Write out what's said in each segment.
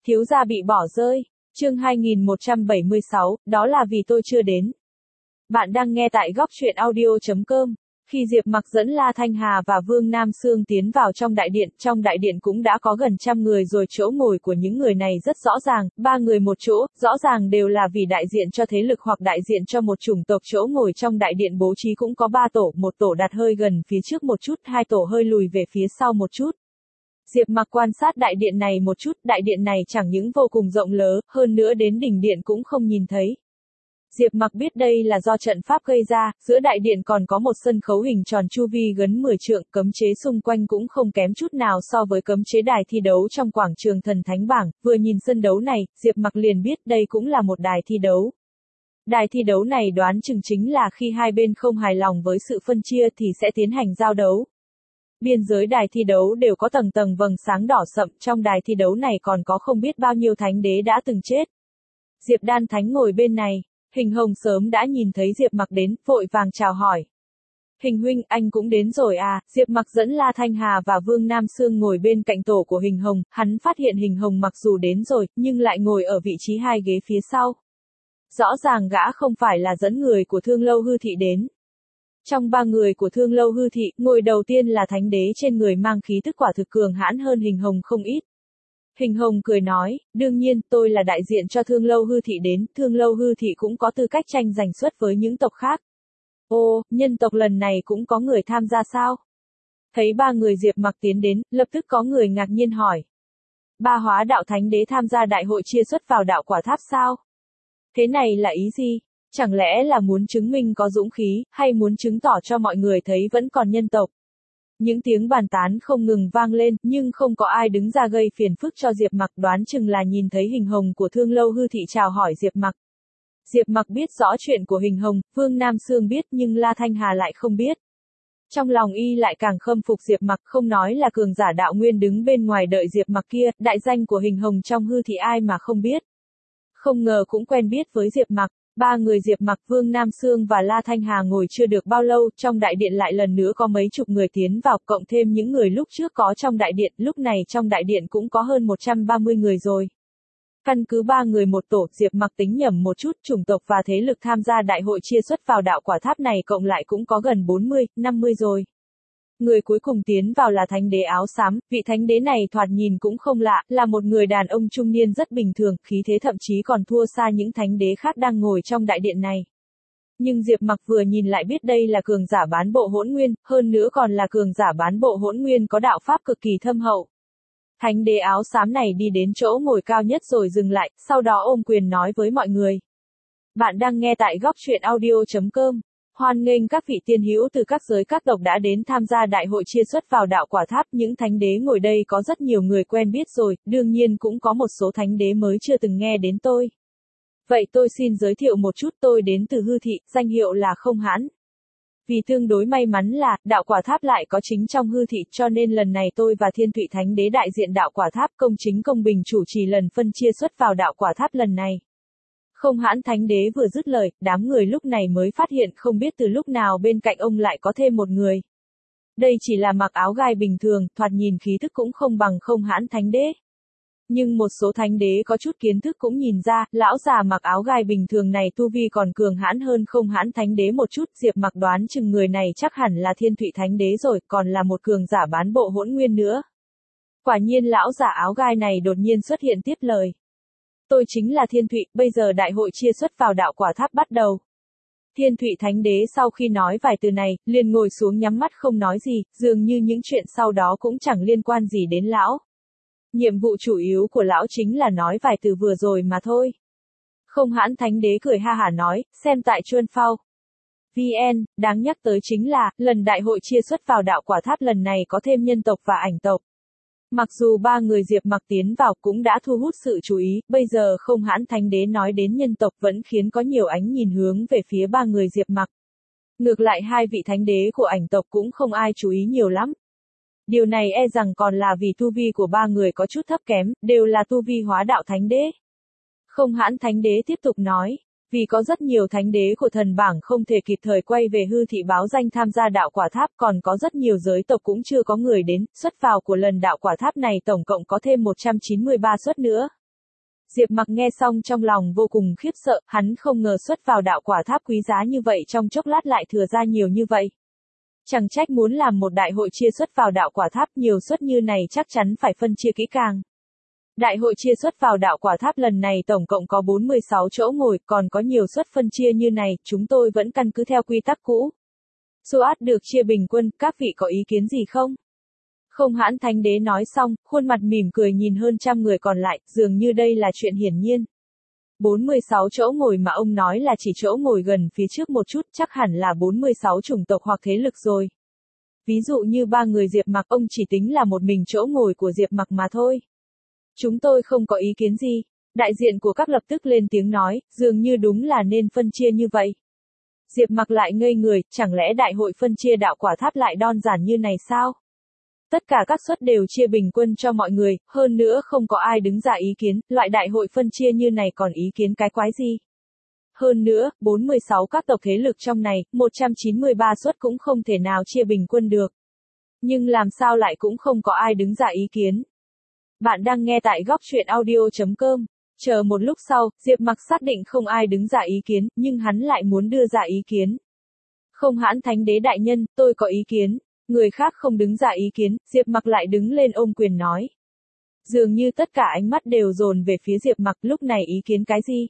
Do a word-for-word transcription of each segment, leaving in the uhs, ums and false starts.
Thiếu gia bị bỏ rơi. Chương hai nghìn một trăm bảy mươi sáu, đó là vì tôi chưa đến. Bạn đang nghe tại góc truyện audio chấm com. Khi Diệp Mặc dẫn La Thanh Hà và Vương Nam Sương tiến vào trong đại điện, trong đại điện cũng đã có gần trăm người rồi, chỗ ngồi của những người này rất rõ ràng, ba người một chỗ, rõ ràng đều là vì đại diện cho thế lực hoặc đại diện cho một chủng tộc. Chỗ ngồi trong đại điện bố trí cũng có ba tổ, một tổ đặt hơi gần phía trước một chút, hai tổ hơi lùi về phía sau một chút. Diệp Mặc quan sát đại điện này một chút, đại điện này chẳng những vô cùng rộng lớn, hơn nữa đến đỉnh điện cũng không nhìn thấy. Diệp Mặc biết đây là do trận pháp gây ra, giữa đại điện còn có một sân khấu hình tròn chu vi gần mười trượng, cấm chế xung quanh cũng không kém chút nào so với cấm chế đài thi đấu trong quảng trường Thần Thánh Bảng. Vừa nhìn sân đấu này, Diệp Mặc liền biết đây cũng là một đài thi đấu. Đài thi đấu này đoán chừng chính là khi hai bên không hài lòng với sự phân chia thì sẽ tiến hành giao đấu. Biên giới đài thi đấu đều có tầng tầng vầng sáng đỏ sậm, trong đài thi đấu này còn có không biết bao nhiêu thánh đế đã từng chết. Diệp Đan Thánh ngồi bên này, Hình Hồng sớm đã nhìn thấy Diệp Mặc đến, vội vàng chào hỏi. Hình huynh, anh cũng đến rồi à? Diệp Mặc dẫn La Thanh Hà và Vương Nam Sương ngồi bên cạnh tổ của Hình Hồng, hắn phát hiện Hình Hồng mặc dù đến rồi, nhưng lại ngồi ở vị trí hai ghế phía sau. Rõ ràng gã không phải là dẫn người của Thương Lâu Hư Thị đến. Trong ba người của Thương Lâu Hư Thị, ngồi đầu tiên là thánh đế trên người mang khí tức quả thực cường hãn hơn Hình Hồng không ít. Hình Hồng cười nói, đương nhiên, tôi là đại diện cho Thương Lâu Hư Thị đến, Thương Lâu Hư Thị cũng có tư cách tranh giành suất với những tộc khác. Ồ, nhân tộc lần này cũng có người tham gia sao? Thấy ba người Diệp Mặc tiến đến, lập tức có người ngạc nhiên hỏi. Ba hóa đạo thánh đế tham gia đại hội chia suất vào đạo quả tháp sao? Thế này là ý gì? Chẳng lẽ là muốn chứng minh có dũng khí, hay muốn chứng tỏ cho mọi người thấy vẫn còn nhân tộc? Những tiếng bàn tán không ngừng vang lên, nhưng không có ai đứng ra gây phiền phức cho Diệp Mặc, đoán chừng là nhìn thấy Hình Hồng của Thương Lâu Hư Thị chào hỏi Diệp Mặc. Diệp Mặc biết rõ chuyện của Hình Hồng, Vương Nam Sương biết nhưng La Thanh Hà lại không biết. Trong lòng y lại càng khâm phục Diệp Mặc, không nói là cường giả đạo nguyên đứng bên ngoài đợi Diệp Mặc kia, đại danh của Hình Hồng trong Hư Thị ai mà không biết. Không ngờ cũng quen biết với Diệp Mặc. Ba người Diệp Mặc, Vương Nam Sương và La Thanh Hà ngồi chưa được bao lâu, trong đại điện lại lần nữa có mấy chục người tiến vào, cộng thêm những người lúc trước có trong đại điện, lúc này trong đại điện cũng có hơn một trăm ba mươi người rồi. Căn cứ ba người một tổ, Diệp Mặc tính nhầm một chút, chủng tộc và thế lực tham gia đại hội chia suất vào đạo quả tháp này cộng lại cũng có gần bốn mươi, năm mươi rồi. Người cuối cùng tiến vào là thánh đế áo xám, vị thánh đế này thoạt nhìn cũng không lạ, là một người đàn ông trung niên rất bình thường, khí thế thậm chí còn thua xa những thánh đế khác đang ngồi trong đại điện này. Nhưng Diệp Mặc vừa nhìn lại biết đây là cường giả bán bộ hỗn nguyên, hơn nữa còn là cường giả bán bộ hỗn nguyên có đạo pháp cực kỳ thâm hậu. Thánh đế áo xám này đi đến chỗ ngồi cao nhất rồi dừng lại, sau đó ôm quyền nói với mọi người. Bạn đang nghe tại góc truyện audio chấm com. Hoan nghênh các vị tiên hữu từ các giới các tộc đã đến tham gia đại hội chia suất vào đạo quả tháp. Những thánh đế ngồi đây có rất nhiều người quen biết rồi, đương nhiên cũng có một số thánh đế mới chưa từng nghe đến tôi. Vậy tôi xin giới thiệu một chút, tôi đến từ Hư Thị, danh hiệu là Không Hãn. Vì tương đối may mắn là, đạo quả tháp lại có chính trong Hư Thị, cho nên lần này tôi và Thiên Thụy Thánh Đế đại diện đạo quả tháp công chính công bình chủ trì lần phân chia suất vào đạo quả tháp lần này. Không Hãn Thánh Đế vừa dứt lời, đám người lúc này mới phát hiện không biết từ lúc nào bên cạnh ông lại có thêm một người. Đây chỉ là mặc áo gai bình thường, thoạt nhìn khí thức cũng không bằng Không Hãn Thánh Đế. Nhưng một số thánh đế có chút kiến thức cũng nhìn ra, lão già mặc áo gai bình thường này tu vi còn cường hãn hơn Không Hãn Thánh Đế một chút. Diệp Mặc đoán chừng người này chắc hẳn là Thiên Thụy Thánh Đế rồi, còn là một cường giả bán bộ hỗn nguyên nữa. Quả nhiên lão già áo gai này đột nhiên xuất hiện tiếp lời. Tôi chính là Thiên Thụy, bây giờ đại hội chia suất vào đạo quả tháp bắt đầu. Thiên Thụy Thánh Đế sau khi nói vài từ này, liền ngồi xuống nhắm mắt không nói gì, dường như những chuyện sau đó cũng chẳng liên quan gì đến lão. Nhiệm vụ chủ yếu của lão chính là nói vài từ vừa rồi mà thôi. Không Hãn Thánh Đế cười ha hả nói, xem tại Chuan Phao. vê en, đáng nhắc tới chính là, lần đại hội chia suất vào đạo quả tháp lần này có thêm nhân tộc và ảnh tộc. Mặc dù ba người Diệp Mặc tiến vào cũng đã thu hút sự chú ý, bây giờ Không Hãn Thánh Đế nói đến nhân tộc vẫn khiến có nhiều ánh nhìn hướng về phía ba người Diệp Mặc. Ngược lại hai vị thánh đế của ảnh tộc cũng không ai chú ý nhiều lắm. Điều này e rằng còn là vì tu vi của ba người có chút thấp kém, đều là tu vi hóa đạo thánh đế. Không Hãn Thánh Đế tiếp tục nói, vì có rất nhiều thánh đế của thần bảng không thể kịp thời quay về Hư Thị báo danh tham gia đạo quả tháp, còn có rất nhiều giới tộc cũng chưa có người đến, suất vào của lần đạo quả tháp này tổng cộng có thêm một trăm chín mươi ba suất nữa. Diệp Mặc nghe xong trong lòng vô cùng khiếp sợ, hắn không ngờ xuất vào đạo quả tháp quý giá như vậy trong chốc lát lại thừa ra nhiều như vậy. Chẳng trách muốn làm một đại hội chia xuất vào đạo quả tháp, nhiều suất như này chắc chắn phải phân chia kỹ càng. Đại hội chia xuất vào đạo quả tháp lần này tổng cộng có bốn mươi sáu chỗ ngồi, còn có nhiều suất phân chia như này, chúng tôi vẫn căn cứ theo quy tắc cũ. Số át được chia bình quân, các vị có ý kiến gì không? Không Hãn Thánh Đế nói xong, khuôn mặt mỉm cười nhìn hơn trăm người còn lại, dường như đây là chuyện hiển nhiên. bốn mươi sáu chỗ ngồi mà ông nói là chỉ chỗ ngồi gần phía trước một chút, chắc hẳn là bốn mươi sáu chủng tộc hoặc thế lực rồi. Ví dụ như ba người Diệp Mặc, ông chỉ tính là một mình chỗ ngồi của Diệp Mặc mà thôi. Chúng tôi không có ý kiến gì. Đại diện của các lập tức lên tiếng nói, dường như đúng là nên phân chia như vậy. Diệp Mặc lại ngây người, chẳng lẽ đại hội phân chia đạo quả tháp lại đơn giản như này sao? Tất cả các suất đều chia bình quân cho mọi người, hơn nữa không có ai đứng ra ý kiến, loại đại hội phân chia như này còn ý kiến cái quái gì? Hơn nữa, bốn mươi sáu các tộc thế lực trong này, một trăm chín mươi ba suất cũng không thể nào chia bình quân được. Nhưng làm sao lại cũng không có ai đứng ra ý kiến? Bạn đang nghe tại góc truyện audio chấm com. Chờ một lúc sau, Diệp Mặc xác định không ai đứng ra ý kiến, nhưng hắn lại muốn đưa ra ý kiến. Không Hãn Thánh Đế đại nhân, tôi có ý kiến. Người khác không đứng ra ý kiến, Diệp Mặc lại đứng lên ôm quyền nói. Dường như tất cả ánh mắt đều dồn về phía Diệp Mặc, lúc này ý kiến cái gì?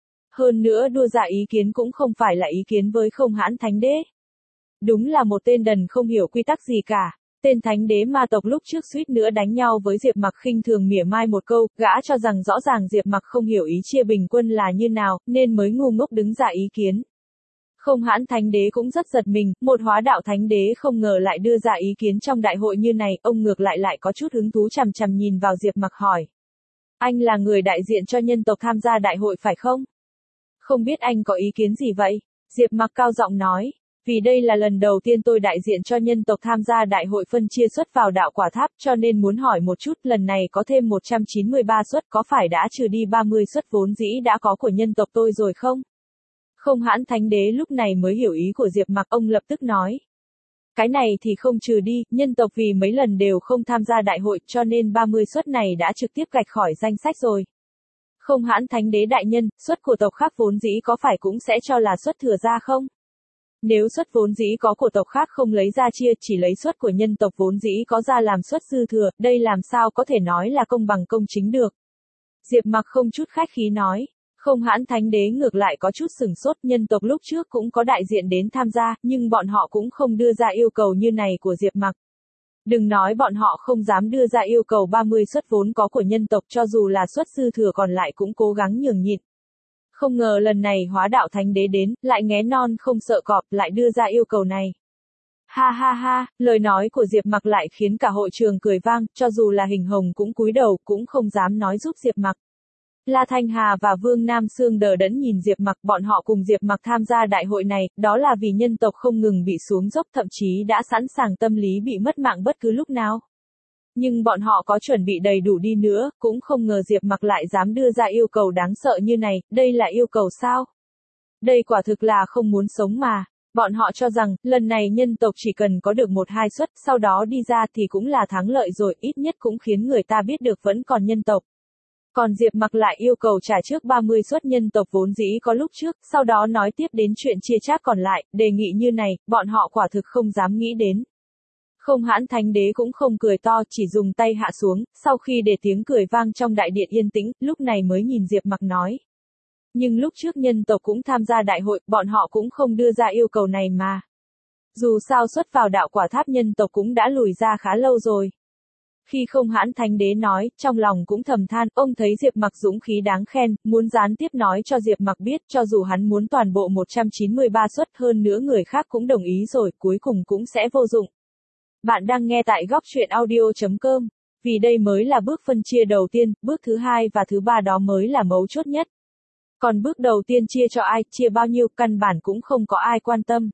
Hơn nữa đưa ra ý kiến cũng không phải là ý kiến với Không Hãn Thánh Đế. Đúng là một tên đần không hiểu quy tắc gì cả. Tên Thánh Đế ma tộc lúc trước suýt nữa đánh nhau với Diệp Mặc, khinh thường mỉa mai một câu, gã cho rằng rõ ràng Diệp Mặc không hiểu ý chia bình quân là như nào, nên mới ngu ngốc đứng ra ý kiến. Không Hãn Thánh Đế cũng rất giật mình, một hóa đạo Thánh Đế không ngờ lại đưa ra ý kiến trong đại hội như này, ông ngược lại lại có chút hứng thú chằm chằm nhìn vào Diệp Mặc hỏi. Anh là người đại diện cho nhân tộc tham gia đại hội phải không? Không biết anh có ý kiến gì vậy? Diệp Mặc cao giọng nói. Vì đây là lần đầu tiên tôi đại diện cho nhân tộc tham gia đại hội phân chia suất vào đạo quả tháp, cho nên muốn hỏi một chút, lần này có thêm một trăm chín mươi ba suất, có phải đã trừ đi ba mươi suất vốn dĩ đã có của nhân tộc tôi rồi không? Không Hãn Thánh Đế lúc này mới hiểu ý của Diệp Mặc, ông lập tức nói. Cái này thì không trừ đi, nhân tộc vì mấy lần đều không tham gia đại hội, cho nên ba mươi suất này đã trực tiếp gạch khỏi danh sách rồi. Không Hãn Thánh Đế đại nhân, suất của tộc khác vốn dĩ có phải cũng sẽ cho là suất thừa ra không? Nếu suất vốn dĩ có của tộc khác không lấy ra chia, chỉ lấy suất của nhân tộc vốn dĩ có ra làm suất dư thừa, đây làm sao có thể nói là công bằng công chính được? Diệp Mặc không chút khách khí nói. Không Hãn Thánh Đế ngược lại có chút sừng sốt, nhân tộc lúc trước cũng có đại diện đến tham gia, nhưng bọn họ cũng không đưa ra yêu cầu như này của Diệp Mặc. Đừng nói bọn họ không dám đưa ra yêu cầu ba mươi suất vốn có của nhân tộc, cho dù là suất dư thừa còn lại cũng cố gắng nhường nhịn. Không ngờ lần này hóa đạo Thánh Đế đến, lại nghé non không sợ cọp, lại đưa ra yêu cầu này. Ha ha ha, lời nói của Diệp Mặc lại khiến cả hội trường cười vang, cho dù là Hình Hồng cũng cúi đầu, cũng không dám nói giúp Diệp Mặc. La Thanh Hà và Vương Nam Sương đờ đẫn nhìn Diệp Mặc, bọn họ cùng Diệp Mặc tham gia đại hội này, đó là vì nhân tộc không ngừng bị xuống dốc, thậm chí đã sẵn sàng tâm lý bị mất mạng bất cứ lúc nào. Nhưng bọn họ có chuẩn bị đầy đủ đi nữa, cũng không ngờ Diệp Mặc lại dám đưa ra yêu cầu đáng sợ như này, đây là yêu cầu sao? Đây quả thực là không muốn sống mà. Bọn họ cho rằng, lần này nhân tộc chỉ cần có được một hai suất, sau đó đi ra thì cũng là thắng lợi rồi, ít nhất cũng khiến người ta biết được vẫn còn nhân tộc. Còn Diệp Mặc lại yêu cầu trả trước ba mươi suất nhân tộc vốn dĩ có lúc trước, sau đó nói tiếp đến chuyện chia chác còn lại, đề nghị như này, bọn họ quả thực không dám nghĩ đến. Không Hãn Thánh Đế cũng không cười to, chỉ dùng tay hạ xuống, sau khi để tiếng cười vang trong đại điện yên tĩnh, lúc này mới nhìn Diệp Mặc nói. Nhưng lúc trước nhân tộc cũng tham gia đại hội, bọn họ cũng không đưa ra yêu cầu này mà. Dù sao xuất vào đạo quả tháp nhân tộc cũng đã lùi ra khá lâu rồi. Khi Không Hãn Thánh Đế nói, trong lòng cũng thầm than, ông thấy Diệp Mặc dũng khí đáng khen, muốn gián tiếp nói cho Diệp Mặc biết, cho dù hắn muốn toàn bộ một trăm chín mươi ba suất hơn nữa người khác cũng đồng ý rồi, cuối cùng cũng sẽ vô dụng. Bạn đang nghe tại góc truyện audio chấm com, vì đây mới là bước phân chia đầu tiên, bước thứ hai và thứ ba đó mới là mấu chốt nhất. Còn bước đầu tiên chia cho ai, chia bao nhiêu, căn bản cũng không có ai quan tâm.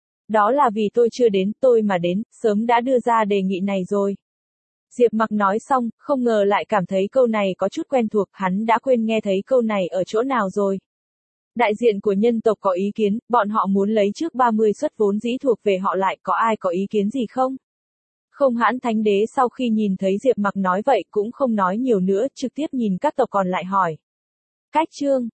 Đó là vì tôi chưa đến, tôi mà đến, sớm đã đưa ra đề nghị này rồi. Diệp Mặc nói xong, không ngờ lại cảm thấy câu này có chút quen thuộc, hắn đã quên nghe thấy câu này ở chỗ nào rồi. Đại diện của nhân tộc có ý kiến, bọn họ muốn lấy trước ba mươi suất vốn dĩ thuộc về họ lại, có ai có ý kiến gì không? Không Hãn Thánh Đế sau khi nhìn thấy Diệp Mặc nói vậy cũng không nói nhiều nữa, trực tiếp nhìn các tộc còn lại hỏi. Cách chương